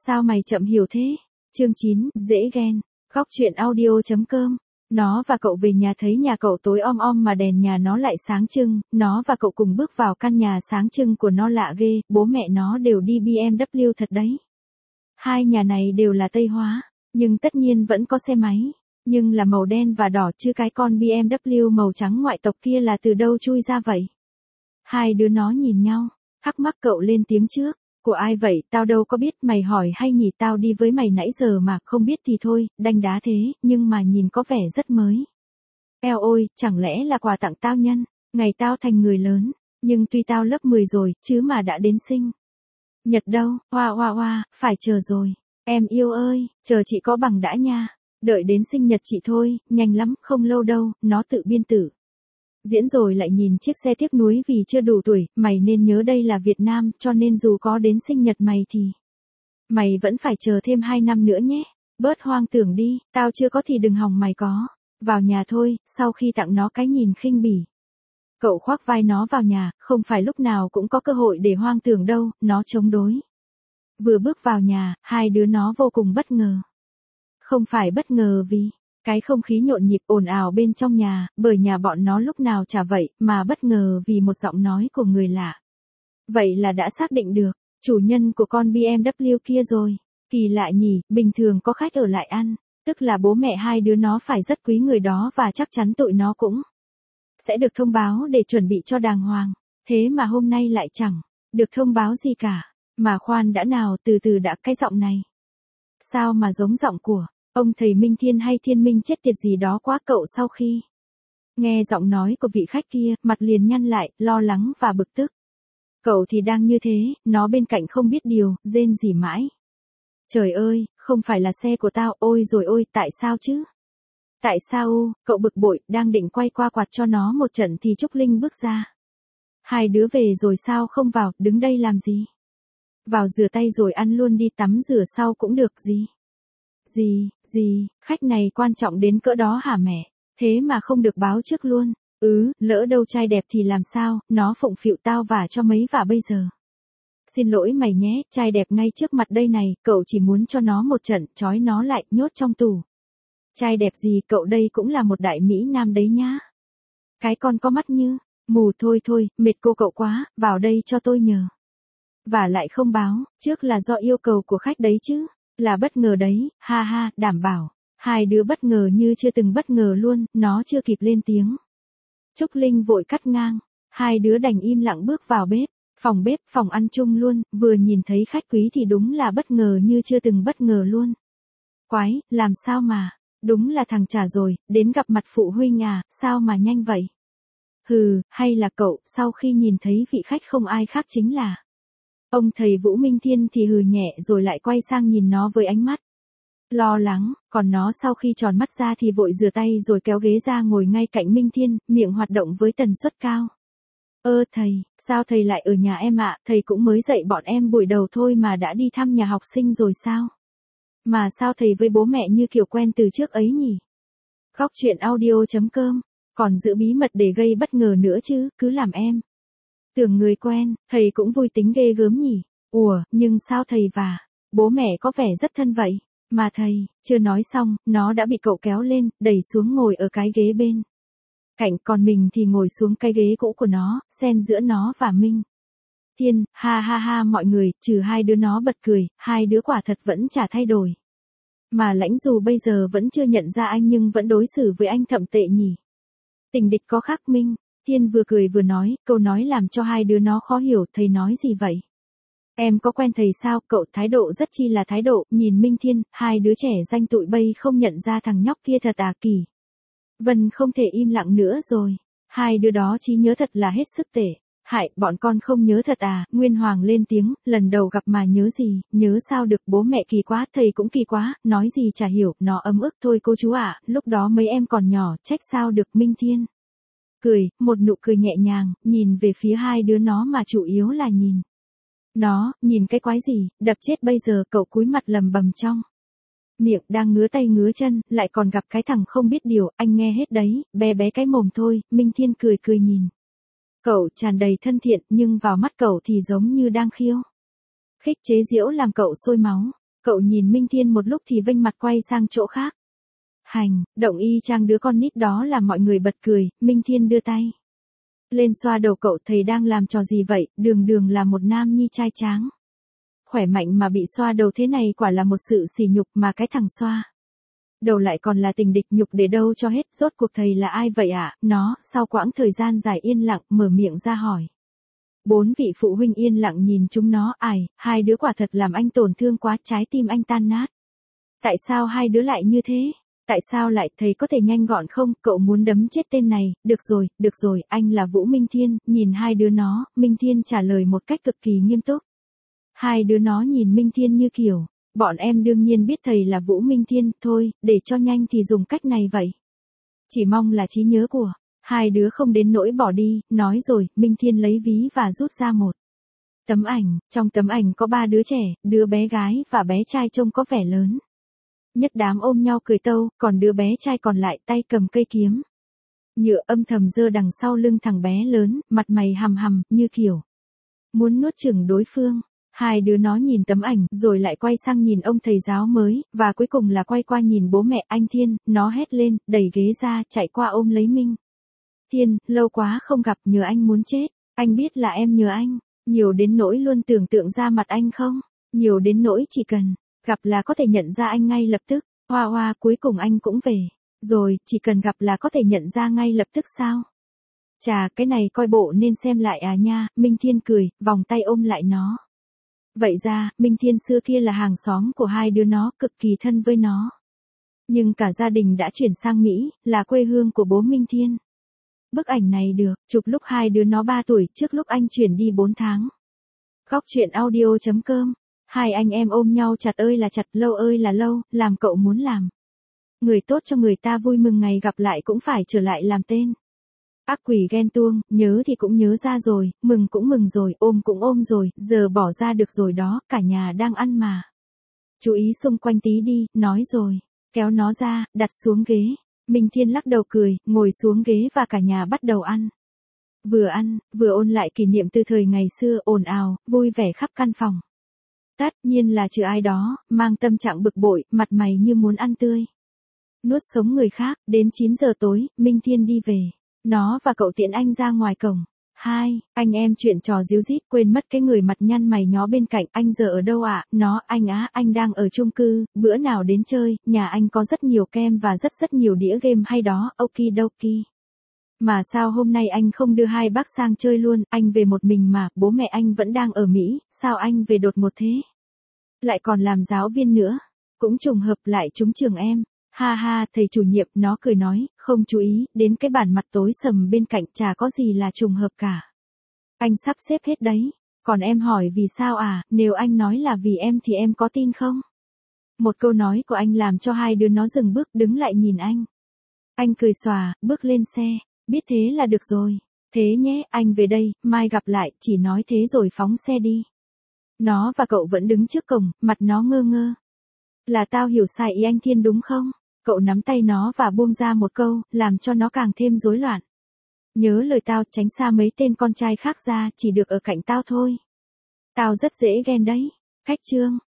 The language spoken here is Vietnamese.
Sao mày chậm hiểu thế? Chương 9, dễ ghen. Góc truyện audio.com. Nó và cậu về nhà thấy nhà cậu tối om om mà đèn nhà nó lại sáng trưng, nó và cậu cùng bước vào căn nhà sáng trưng của nó lạ ghê, bố mẹ nó đều đi BMW thật đấy. Hai nhà này đều là Tây hóa, nhưng tất nhiên vẫn có xe máy, nhưng là màu đen và đỏ chứ cái con BMW màu trắng ngoại tộc kia là từ đâu chui ra vậy? Hai đứa nó nhìn nhau, thắc mắc cậu lên tiếng trước. Của ai vậy, tao đâu có biết, mày hỏi hay nhỉ, tao đi với mày nãy giờ mà, không biết thì thôi, đanh đá thế, nhưng mà nhìn có vẻ rất mới. Eo ôi, chẳng lẽ là quà tặng tao nhân, ngày tao thành người lớn, nhưng tuy tao lớp 10 rồi, chứ mà đã đến sinh nhật đâu, hoa, phải chờ rồi. Em yêu ơi, chờ chị có bằng đã nha, đợi đến sinh nhật chị thôi, nhanh lắm, không lâu đâu, nó tự biên tử. Diễn rồi lại nhìn chiếc xe tiếc nuối vì chưa đủ tuổi, mày nên nhớ đây là Việt Nam, cho nên dù có đến sinh nhật mày thì mày vẫn phải chờ thêm 2 năm nữa nhé. Bớt hoang tưởng đi, tao chưa có thì đừng hòng mày có. Vào nhà thôi, sau khi tặng nó cái nhìn khinh bỉ. Cậu khoác vai nó vào nhà, không phải lúc nào cũng có cơ hội để hoang tưởng đâu, nó chống đối. Vừa bước vào nhà, hai đứa nó vô cùng bất ngờ. Không phải bất ngờ vì cái không khí nhộn nhịp ồn ào bên trong nhà, bởi nhà bọn nó lúc nào chả vậy, mà bất ngờ vì một giọng nói của người lạ. Vậy là đã xác định được, chủ nhân của con BMW kia rồi. Kỳ lạ nhỉ, bình thường có khách ở lại ăn, tức là bố mẹ hai đứa nó phải rất quý người đó và chắc chắn tụi nó cũng sẽ được thông báo để chuẩn bị cho đàng hoàng. Thế mà hôm nay lại chẳng được thông báo gì cả. Mà khoan đã nào, từ từ đã, cái giọng này sao mà giống giọng của ông thầy Minh Thiên hay Thiên Minh chết tiệt gì đó quá. Cậu sau khi nghe giọng nói của vị khách kia, mặt liền nhăn lại, lo lắng và bực tức. Cậu thì đang như thế, nó bên cạnh không biết điều, rên rỉ mãi. Trời ơi, không phải là xe của tao, ôi rồi ôi, tại sao chứ? Tại sao? Cậu bực bội, đang định quay qua quạt cho nó một trận thì Trúc Linh bước ra. Hai đứa về rồi sao không vào, đứng đây làm gì? Vào rửa tay rồi ăn luôn đi, tắm rửa sau cũng được gì? Gì, khách này quan trọng đến cỡ đó hả mẹ? Thế mà không được báo trước luôn. Lỡ đâu trai đẹp thì làm sao, nó phụng phịu tao vả cho mấy vả bây giờ. Xin lỗi mày nhé, trai đẹp ngay trước mặt đây này, cậu chỉ muốn cho nó một trận, trói nó lại, nhốt trong tù. Trai đẹp gì, cậu đây cũng là một đại mỹ nam đấy nhá. Cái con có mắt như mù. Thôi, mệt cô cậu quá, vào đây cho tôi nhờ. Và lại không báo trước là do yêu cầu của khách đấy chứ. Là bất ngờ đấy, ha, đảm bảo. Hai đứa bất ngờ như chưa từng bất ngờ luôn, nó chưa kịp lên tiếng. Trúc Linh vội cắt ngang. Hai đứa đành im lặng bước vào bếp, phòng ăn chung luôn, vừa nhìn thấy khách quý thì đúng là bất ngờ như chưa từng bất ngờ luôn. Quái, làm sao mà, đúng là thằng trả rồi, đến gặp mặt phụ huynh à, sao mà nhanh vậy? Hay là cậu, sau khi nhìn thấy vị khách không ai khác chính là ông thầy Vũ Minh Thiên thì hừ nhẹ rồi lại quay sang nhìn nó với ánh mắt lo lắng, còn nó sau khi tròn mắt ra thì vội rửa tay rồi kéo ghế ra ngồi ngay cạnh Minh Thiên, miệng hoạt động với tần suất cao. Thầy, sao thầy lại ở nhà em ạ, thầy cũng mới dạy bọn em buổi đầu thôi mà đã đi thăm nhà học sinh rồi sao? Mà sao thầy với bố mẹ như kiểu quen từ trước ấy nhỉ? Góc truyện audio.com, còn giữ bí mật để gây bất ngờ nữa chứ, cứ làm em tưởng người quen, thầy cũng vui tính ghê gớm nhỉ. Nhưng sao thầy và bố mẹ có vẻ rất thân vậy? Mà thầy, chưa nói xong, nó đã bị cậu kéo lên, đẩy xuống ngồi ở cái ghế bên cạnh, còn mình thì ngồi xuống cái ghế cũ của nó, xen giữa nó và Minh Thiên. Ha, mọi người, trừ hai đứa nó bật cười, hai đứa quả thật vẫn chả thay đổi. Mà Lãnh dù bây giờ vẫn chưa nhận ra anh nhưng vẫn đối xử với anh thậm tệ nhỉ. Tình địch có khác. Minh Thiên vừa cười vừa nói, câu nói làm cho hai đứa nó khó hiểu, thầy nói gì vậy? Em có quen thầy sao? Cậu thái độ rất chi là thái độ, nhìn Minh Thiên, hai đứa trẻ danh tụi bay không nhận ra thằng nhóc kia thật à? Kỳ Vân không thể im lặng nữa rồi. Hai đứa đó trí nhớ thật là hết sức tệ. Hại, bọn con không nhớ thật à? Nguyên Hoàng lên tiếng, lần đầu gặp mà nhớ gì, nhớ sao được, bố mẹ kỳ quá, thầy cũng kỳ quá, nói gì chả hiểu, nó ấm ức thôi cô chú ạ, lúc đó mấy em còn nhỏ, trách sao được. Minh Thiên cười, một nụ cười nhẹ nhàng, nhìn về phía hai đứa nó mà chủ yếu là nhìn nó, nhìn cái quái gì, đập chết bây giờ. Cậu cúi mặt lầm bầm trong miệng, đang ngứa tay ngứa chân, lại còn gặp cái thằng không biết điều, anh nghe hết đấy, bé cái mồm thôi. Minh Thiên cười nhìn cậu tràn đầy thân thiện, nhưng vào mắt cậu thì giống như đang khiêu khích chế giễu làm cậu sôi máu. Cậu nhìn Minh Thiên một lúc thì vênh mặt quay sang chỗ khác. Hành, động y chang đứa con nít đó làm mọi người bật cười, Minh Thiên đưa tay lên xoa đầu cậu, thầy đang làm trò gì vậy, đường đường là một nam nhi trai tráng. Khỏe mạnh mà bị xoa đầu thế này quả là một sự sỉ nhục mà cái thằng xoa đầu lại còn là tình địch, nhục để đâu cho hết, rốt cuộc thầy là ai vậy ạ? Nó, sau quãng thời gian dài yên lặng, mở miệng ra hỏi. 4 vị phụ huynh yên lặng nhìn chúng nó, hai đứa quả thật làm anh tổn thương quá, trái tim anh tan nát. Tại sao hai đứa lại như thế? Tại sao lại, thầy có thể nhanh gọn không, cậu muốn đấm chết tên này, được rồi, anh là Vũ Minh Thiên, nhìn hai đứa nó, Minh Thiên trả lời một cách cực kỳ nghiêm túc. Hai đứa nó nhìn Minh Thiên như kiểu, bọn em đương nhiên biết thầy là Vũ Minh Thiên, thôi, để cho nhanh thì dùng cách này vậy. Chỉ mong là trí nhớ của hai đứa không đến nỗi bỏ đi, nói rồi, Minh Thiên lấy ví và rút ra một tấm ảnh, trong tấm ảnh có 3 đứa trẻ, đứa bé gái và bé trai trông có vẻ lớn. Nhất đám ôm nhau cười tâu, còn đứa bé trai còn lại tay cầm cây kiếm nhựa âm thầm giơ đằng sau lưng thằng bé lớn, mặt mày hằm hằm, như kiểu muốn nuốt chửng đối phương. Hai đứa nó nhìn tấm ảnh, rồi lại quay sang nhìn ông thầy giáo mới, và cuối cùng là quay qua nhìn bố mẹ. Anh Thiên, nó hét lên, đẩy ghế ra, chạy qua ôm lấy Minh Thiên, lâu quá không gặp, nhớ anh muốn chết. Anh biết là em nhớ anh, nhiều đến nỗi luôn tưởng tượng ra mặt anh không? Nhiều đến nỗi chỉ cần gặp là có thể nhận ra anh ngay lập tức. Hoa hoa, cuối cùng anh cũng về rồi, chỉ cần gặp là có thể nhận ra ngay lập tức sao? Chà, cái này coi bộ nên xem lại à nha. Minh Thiên cười, vòng tay ôm lại nó. Vậy ra, Minh Thiên xưa kia là hàng xóm của hai đứa nó, cực kỳ thân với nó. Nhưng cả gia đình đã chuyển sang Mỹ, là quê hương của bố Minh Thiên. Bức ảnh này được chụp lúc hai đứa nó 3 tuổi, trước lúc anh chuyển đi 4 tháng. Góc truyện audio.com. Hai anh em ôm nhau chặt ơi là chặt, lâu ơi là lâu, làm cậu muốn làm người tốt cho người ta, vui mừng ngày gặp lại cũng phải trở lại làm tên. Ác quỷ ghen tuông, nhớ thì cũng nhớ ra rồi, mừng cũng mừng rồi, ôm cũng ôm rồi, giờ bỏ ra được rồi đó, cả nhà đang ăn mà. Chú ý xung quanh tí đi, nói rồi, kéo nó ra, đặt xuống ghế. Minh Thiên lắc đầu cười, ngồi xuống ghế và cả nhà bắt đầu ăn. Ăn, vừa ôn lại kỷ niệm từ thời ngày xưa, ồn ào, vui vẻ khắp căn phòng. Tất nhiên là trừ ai đó, mang tâm trạng bực bội, mặt mày như muốn ăn tươi nuốt sống người khác. Đến 9 giờ tối, Minh Thiên đi về. Nó và cậu tiễn anh ra ngoài cổng. Hai anh em chuyện trò díu dít, quên mất cái người mặt nhăn mày nhó bên cạnh. Anh giờ ở đâu ạ? Nó, anh đang ở chung cư, bữa nào đến chơi, nhà anh có rất nhiều kem và rất nhiều đĩa game hay đó, okidoki. Mà sao hôm nay anh không đưa hai bác sang chơi luôn, anh về một mình mà, bố mẹ anh vẫn đang ở Mỹ, sao anh về đột ngột thế? Lại còn làm giáo viên nữa, cũng trùng hợp lại trúng trường em. Ha ha, thầy chủ nhiệm, nó cười nói, không chú ý, đến cái bản mặt tối sầm bên cạnh, chả có gì là trùng hợp cả. Anh sắp xếp hết đấy, còn em hỏi vì sao à, nếu anh nói là vì em thì em có tin không? Một câu nói của anh làm cho hai đứa nó dừng bước, đứng lại nhìn anh. Anh cười xòa, bước lên xe, biết thế là được rồi. Thế nhé, anh về đây, mai gặp lại, chỉ nói thế rồi phóng xe đi. Nó và cậu vẫn đứng trước cổng, mặt nó ngơ ngơ. Là tao hiểu sai ý anh Thiên đúng không? Cậu nắm tay nó và buông ra một câu, làm cho nó càng thêm rối loạn. Nhớ lời tao, tránh xa mấy tên con trai khác ra, chỉ được ở cạnh tao thôi. Tao rất dễ ghen đấy. Cách chương.